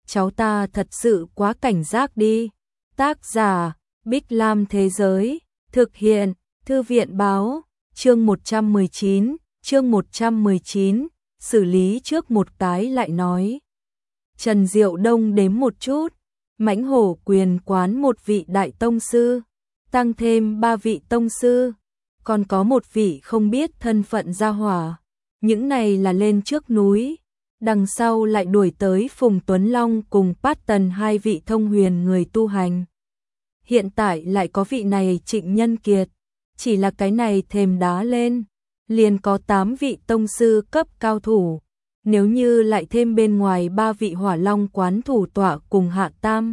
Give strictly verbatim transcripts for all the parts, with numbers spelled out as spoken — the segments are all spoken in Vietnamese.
cháu ta thật sự quá cảnh giác đi. Tác giả, Bích Lam Thế Giới, thực hiện, Thư viện Báo, chương một trăm mười chín, chương một trăm mười chín, xử lý trước một cái lại nói. Trần Diệu Đông đếm một chút, Mãnh Hổ Quyền Quán một vị đại tông sư, tăng thêm ba vị tông sư, còn có một vị không biết thân phận gia hỏa. Những này là lên trước núi, đằng sau lại đuổi tới Phùng Tuấn Long cùng Pát Tần hai vị thông huyền người tu hành. Hiện tại lại có vị này Trịnh Nhân Kiệt, chỉ là cái này thềm đá lên, liền có tám vị tông sư cấp cao thủ, nếu như lại thêm bên ngoài ba vị Hỏa Long quán thủ tọa cùng Hạ Tam,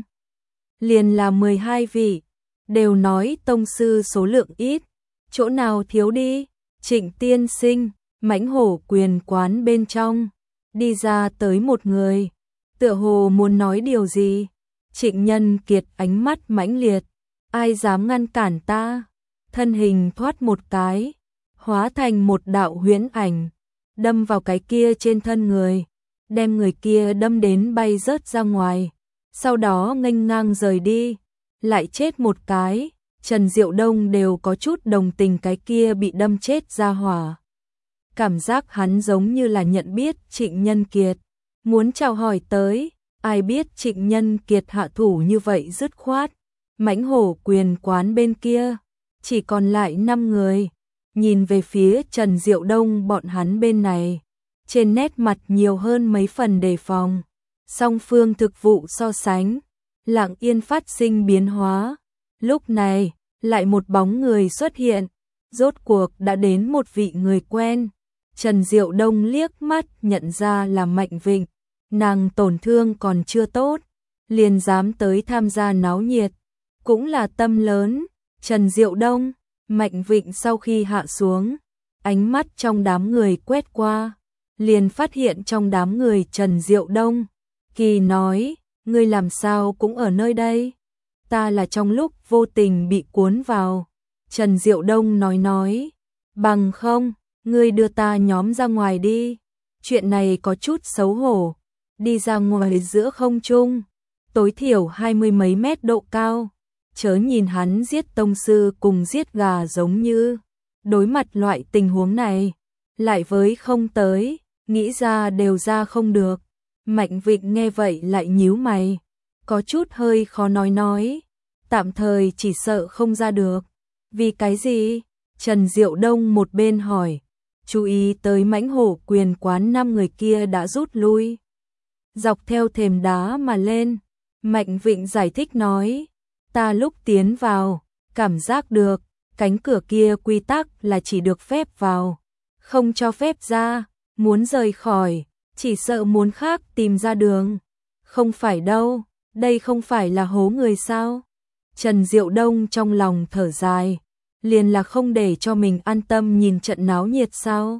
liền là mười hai vị, đều nói tông sư số lượng ít, chỗ nào thiếu đi. Trịnh tiên sinh, Mãnh Hổ Quyền Quán bên trong, đi ra tới một người, tựa hồ muốn nói điều gì. Trịnh Nhân Kiệt ánh mắt mãnh liệt, ai dám ngăn cản ta? Thân hình thoát một cái, hóa thành một đạo huyễn ảnh, đâm vào cái kia trên thân người, đem người kia đâm đến bay rớt ra ngoài, sau đó nghênh ngang rời đi, lại chết một cái. Trần Diệu Đông đều có chút đồng tình cái kia bị đâm chết ra hỏa. Cảm giác hắn giống như là nhận biết Trịnh Nhân Kiệt, muốn chào hỏi tới, ai biết Trịnh Nhân Kiệt hạ thủ như vậy dứt khoát. Mãnh Hổ Quyền Quán bên kia, chỉ còn lại năm người, nhìn về phía Trần Diệu Đông bọn hắn bên này, trên nét mặt nhiều hơn mấy phần đề phòng. Song phương thực vụ so sánh, lặng yên phát sinh biến hóa. Lúc này, lại một bóng người xuất hiện, rốt cuộc đã đến một vị người quen. Trần Diệu Đông liếc mắt nhận ra là Mạnh Vịnh, nàng tổn thương còn chưa tốt, liền dám tới tham gia náo nhiệt, cũng là tâm lớn. Trần Diệu Đông, Mạnh Vịnh sau khi hạ xuống, ánh mắt trong đám người quét qua, liền phát hiện trong đám người Trần Diệu Đông, kỳ nói, ngươi làm sao cũng ở nơi đây? Ta là trong lúc vô tình bị cuốn vào. Trần Diệu Đông nói nói, bằng không, ngươi đưa ta nhóm ra ngoài đi. Chuyện này có chút xấu hổ, đi ra ngoài giữa không trung, tối thiểu hai mươi mấy mét độ cao, chớ nhìn hắn giết tông sư cùng giết gà giống như. Đối mặt loại tình huống này, lại với không tới, nghĩ ra đều ra không được. Mạnh Vịnh nghe vậy lại nhíu mày, có chút hơi khó nói nói, tạm thời chỉ sợ không ra được. Vì cái gì? Trần Diệu Đông một bên hỏi, chú ý tới Mãnh Hổ Quyền Quán năm người kia đã rút lui, dọc theo thềm đá mà lên. Mạnh Vịnh giải thích nói, ta lúc tiến vào, cảm giác được, cánh cửa kia quy tắc là chỉ được phép vào, không cho phép ra, muốn rời khỏi, chỉ sợ muốn khác tìm ra đường. Không phải đâu, đây không phải là hố người sao? Trần Diệu Đông trong lòng thở dài, liền là không để cho mình an tâm nhìn trận náo nhiệt sao?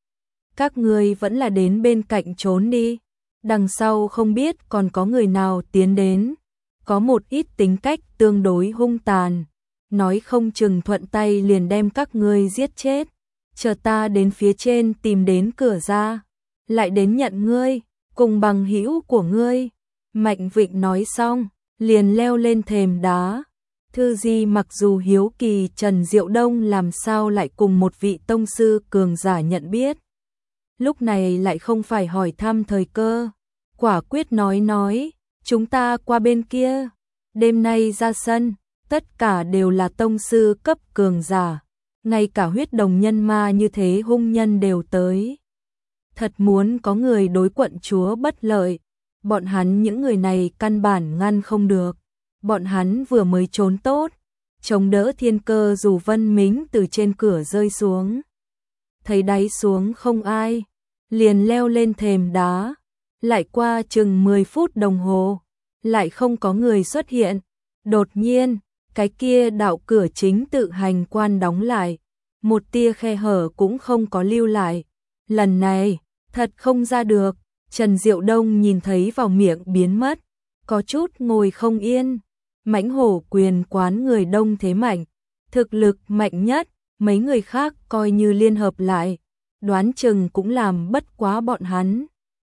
Các ngươi vẫn là đến bên cạnh trốn đi, đằng sau không biết còn có người nào tiến đến, có một ít tính cách tương đối hung tàn, nói không chừng thuận tay liền đem các ngươi giết chết. Chờ ta đến phía trên tìm đến cửa ra, lại đến nhận ngươi, cùng bằng hữu của ngươi. Mạnh Vịnh nói xong, liền leo lên thềm đá. Thư Di mặc dù hiếu kỳ Trần Diệu Đông làm sao lại cùng một vị tông sư cường giả nhận biết, lúc này lại không phải hỏi thăm thời cơ, quả quyết nói nói, chúng ta qua bên kia, đêm nay ra sân, tất cả đều là tông sư cấp cường giả, ngay cả huyết đồng nhân ma như thế hung nhân đều tới. Thật muốn có người đối quận chúa bất lợi, bọn hắn những người này căn bản ngăn không được. Bọn hắn vừa mới trốn tốt, chống đỡ thiên cơ dù Vân Mính từ trên cửa rơi xuống. Thấy đáy xuống không ai, liền leo lên thềm đá, lại qua chừng mười phút đồng hồ, lại không có người xuất hiện. Đột nhiên, cái kia đạo cửa chính tự hành quan đóng lại, một tia khe hở cũng không có lưu lại. Lần này, thật không ra được. Trần Diệu Đông nhìn thấy vào miệng biến mất, có chút ngồi không yên. Mãnh Hổ Quyền Quán người đông thế mạnh, thực lực mạnh nhất, mấy người khác coi như liên hợp lại, đoán chừng cũng làm bất quá bọn hắn.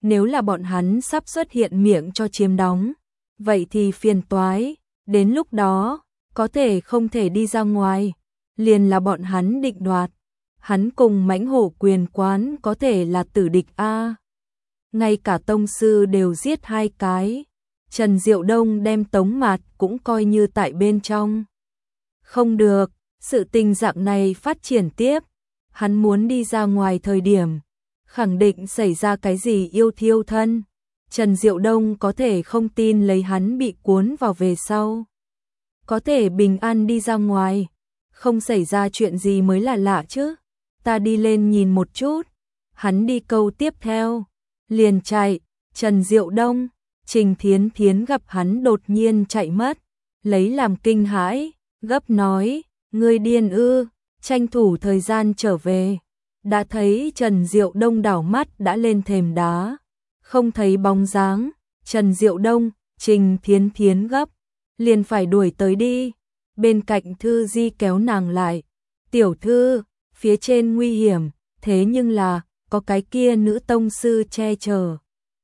Nếu là bọn hắn sắp xuất hiện miệng cho chiếm đóng, vậy thì phiền toái, đến lúc đó, có thể không thể đi ra ngoài, liền là bọn hắn định đoạt. Hắn cùng mãnh hổ quyền quán có thể là tử địch a. Ngay cả tông sư đều giết hai cái. Trần Diệu Đông đem Tống Mạt cũng coi như tại bên trong. Không được, sự tình dạng này phát triển tiếp, hắn muốn đi ra ngoài thời điểm, khẳng định xảy ra cái gì yêu thiêu thân. Trần Diệu Đông có thể không tin lấy hắn bị cuốn vào về sau. Có thể bình an đi ra ngoài, không xảy ra chuyện gì mới là lạ chứ. Ta đi lên nhìn một chút. Hắn đi câu tiếp theo, liền chạy. Trần Diệu Đông, Trình Thiến Thiến gặp hắn đột nhiên chạy mất, lấy làm kinh hãi, gấp nói, ngươi điên ư, tranh thủ thời gian trở về. Đã thấy Trần Diệu Đông đảo mắt đã lên thềm đá, không thấy bóng dáng. Trần Diệu Đông, Trình Thiến Thiến gấp, liền phải đuổi tới đi. Bên cạnh Thư Di kéo nàng lại, tiểu thư, phía trên nguy hiểm, thế nhưng là, có cái kia nữ tông sư che chở.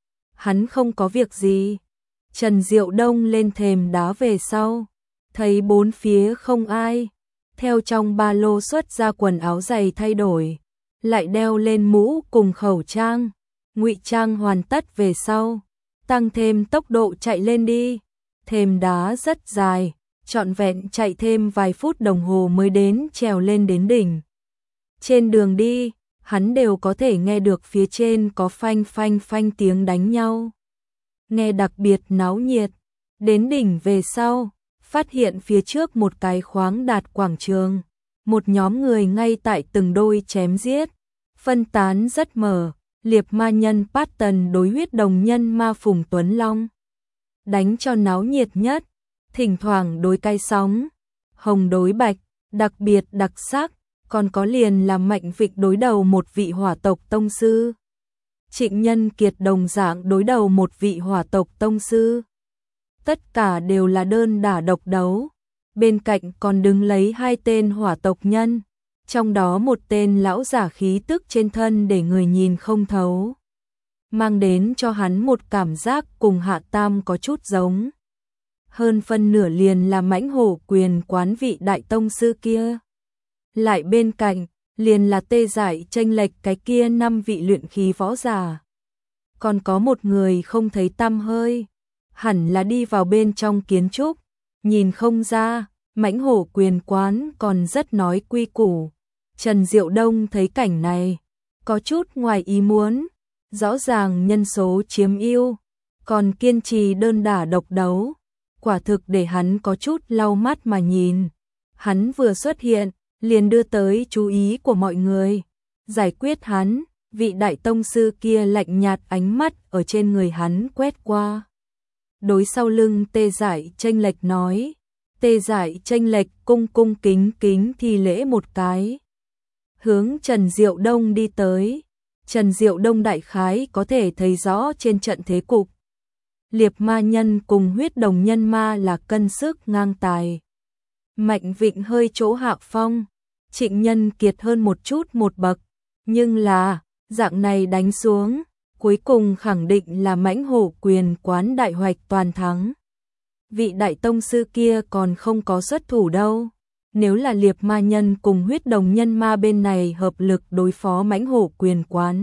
Hắn không có việc gì. Trần Diệu Đông lên thềm đá về sau, thấy bốn phía không ai, theo trong ba lô xuất ra quần áo giày thay đổi, lại đeo lên mũ cùng khẩu trang, ngụy trang hoàn tất về sau, tăng thêm tốc độ chạy lên đi. Thềm đá rất dài, trọn vẹn chạy thêm vài phút đồng hồ mới đến trèo lên đến đỉnh. Trên đường đi, hắn đều có thể nghe được phía trên có phanh phanh phanh tiếng đánh nhau. Nghe đặc biệt náo nhiệt. Đến đỉnh về sau, phát hiện phía trước một cái khoáng đạt quảng trường. Một nhóm người ngay tại từng đôi chém giết. Phân tán rất mở, liệp ma nhân Patton đối huyết đồng nhân ma Phùng Tuấn Long. Đánh cho náo nhiệt nhất, thỉnh thoảng đối cai sóng, hồng đối bạch, đặc biệt đặc sắc. Còn có liền là Mạnh Vịnh đối đầu một vị hỏa tộc tông sư. Trịnh Nhân Kiệt đồng dạng đối đầu một vị hỏa tộc tông sư. Tất cả đều là đơn đả độc đấu. Bên cạnh còn đứng lấy hai tên hỏa tộc nhân. Trong đó một tên lão giả khí tức trên thân để người nhìn không thấu. Mang đến cho hắn một cảm giác cùng Hạ Tam có chút giống. Hơn phân nửa liền là mãnh hổ quyền quán vị đại tông sư kia. Lại bên cạnh, liền là tê dại chênh lệch cái kia năm vị luyện khí võ giả. Còn có một người không thấy tăm hơi, hẳn là đi vào bên trong kiến trúc, nhìn không ra, mãnh hổ quyền quán còn rất nói quy củ. Trần Diệu Đông thấy cảnh này, có chút ngoài ý muốn, rõ ràng nhân số chiếm ưu, còn kiên trì đơn đả độc đấu, quả thực để hắn có chút lau mắt mà nhìn. Hắn vừa xuất hiện, liền đưa tới chú ý của mọi người. Giải quyết hắn, vị đại tông sư kia lạnh nhạt ánh mắt ở trên người hắn quét qua. Đối sau lưng tê dại chênh lệch nói, tê dại chênh lệch cung cung kính kính thi lễ một cái. Hướng Trần Diệu Đông đi tới. Trần Diệu Đông đại khái có thể thấy rõ trên trận thế cục. Liệp ma nhân cùng huyết đồng nhân ma là cân sức ngang tài. Mạnh Vịnh hơi chỗ hạ phong, Trịnh Nhân Kiệt hơn một chút một bậc, nhưng là, dạng này đánh xuống, cuối cùng khẳng định là mãnh hổ quyền quán đại hoạch toàn thắng. Vị đại tông sư kia còn không có xuất thủ đâu, nếu là liệp ma nhân cùng huyết đồng nhân ma bên này hợp lực đối phó mãnh hổ quyền quán.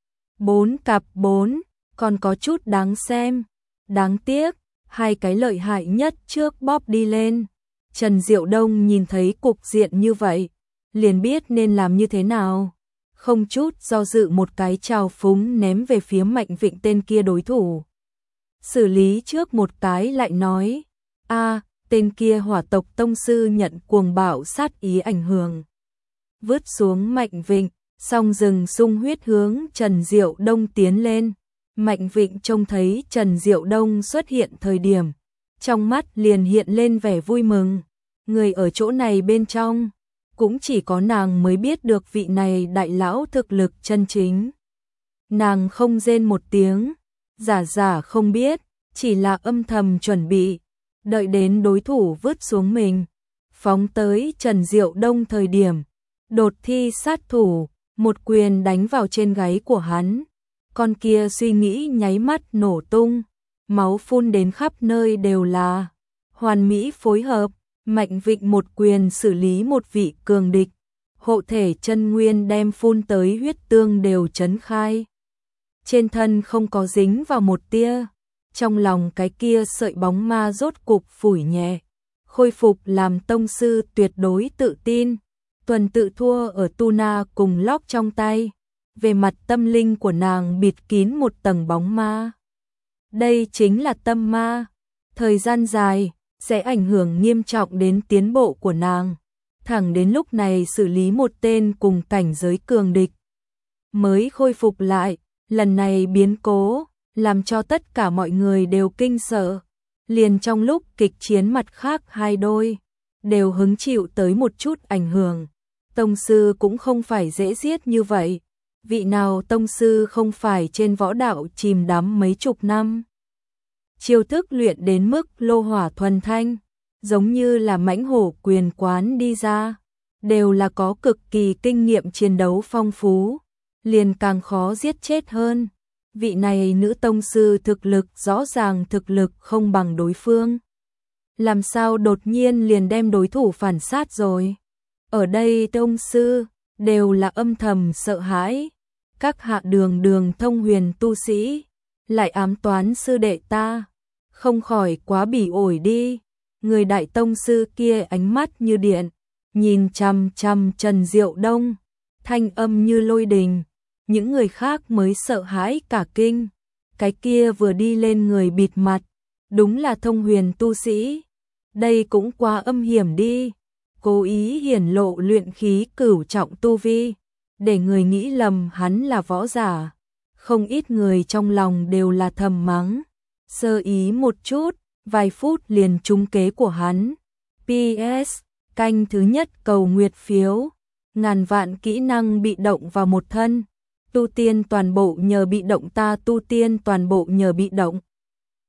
Bốn cặp bốn, còn có chút đáng xem, đáng tiếc, hai cái lợi hại nhất trước bóp đi lên. Trần Diệu Đông nhìn thấy cục diện như vậy, liền biết nên làm như thế nào. Không chút do dự một cái trào phúng ném về phía Mạnh Vịnh tên kia đối thủ. Xử lý trước một cái lại nói, a tên kia hỏa tộc tông sư nhận cuồng bạo sát ý ảnh hưởng. Vứt xuống Mạnh Vịnh, song rừng sung huyết hướng Trần Diệu Đông tiến lên. Mạnh Vịnh trông thấy Trần Diệu Đông xuất hiện thời điểm, trong mắt liền hiện lên vẻ vui mừng. Người ở chỗ này bên trong, cũng chỉ có nàng mới biết được vị này đại lão thực lực chân chính. Nàng không rên một tiếng, giả giả không biết, chỉ là âm thầm chuẩn bị, đợi đến đối thủ vứt xuống mình, phóng tới Trần Diệu Đông thời điểm, đột thi sát thủ, một quyền đánh vào trên gáy của hắn, con kia suy nghĩ nháy mắt nổ tung, máu phun đến khắp nơi đều là. Hoàn mỹ phối hợp, Mạnh Vịnh một quyền xử lý một vị cường địch, hộ thể chân nguyên đem phun tới huyết tương đều chấn khai. Trên thân không có dính vào một tia, trong lòng cái kia sợi bóng ma rốt cục phủi nhẹ, khôi phục làm tông sư tuyệt đối tự tin. Tuần tự thua ở tu na cùng lóc trong tay, về mặt tâm linh của nàng bịt kín một tầng bóng ma. Đây chính là tâm ma, thời gian dài sẽ ảnh hưởng nghiêm trọng đến tiến bộ của nàng. Thẳng đến lúc này xử lý một tên cùng cảnh giới cường địch, mới khôi phục lại. Lần này biến cố làm cho tất cả mọi người đều kinh sợ. Liền trong lúc kịch chiến mặt khác hai đôi đều hứng chịu tới một chút ảnh hưởng. Tông sư cũng không phải dễ giết như vậy. Vị nào tông sư không phải trên võ đạo chìm đắm mấy chục năm. Chiêu thức luyện đến mức lô hỏa thuần thanh, giống như là mãnh hổ quyền quán đi ra, đều là có cực kỳ kinh nghiệm chiến đấu phong phú, liền càng khó giết chết hơn. Vị này nữ tông sư thực lực rõ ràng thực lực không bằng đối phương. Làm sao đột nhiên liền đem đối thủ phản sát rồi? Ở đây tông sư đều là âm thầm sợ hãi. Các hạ đường đường thông huyền tu sĩ lại ám toán sư đệ ta, không khỏi quá bỉ ổi đi. Người đại tông sư kia ánh mắt như điện, nhìn chằm chằm Trần Diệu Đông, thanh âm như lôi đình. Những người khác mới sợ hãi cả kinh. Cái kia vừa đi lên người bịt mặt, đúng là thông huyền tu sĩ. Đây cũng quá âm hiểm đi. Cố ý hiển lộ luyện khí cửu trọng tu vi, để người nghĩ lầm hắn là võ giả. Không ít người trong lòng đều là thầm mắng. Sơ ý một chút, vài phút liền trúng kế của hắn. pê ét, canh thứ nhất cầu nguyệt phiếu. Ngàn vạn kỹ năng bị động vào một thân. Tu tiên toàn bộ nhờ bị động, ta tu tiên toàn bộ nhờ bị động.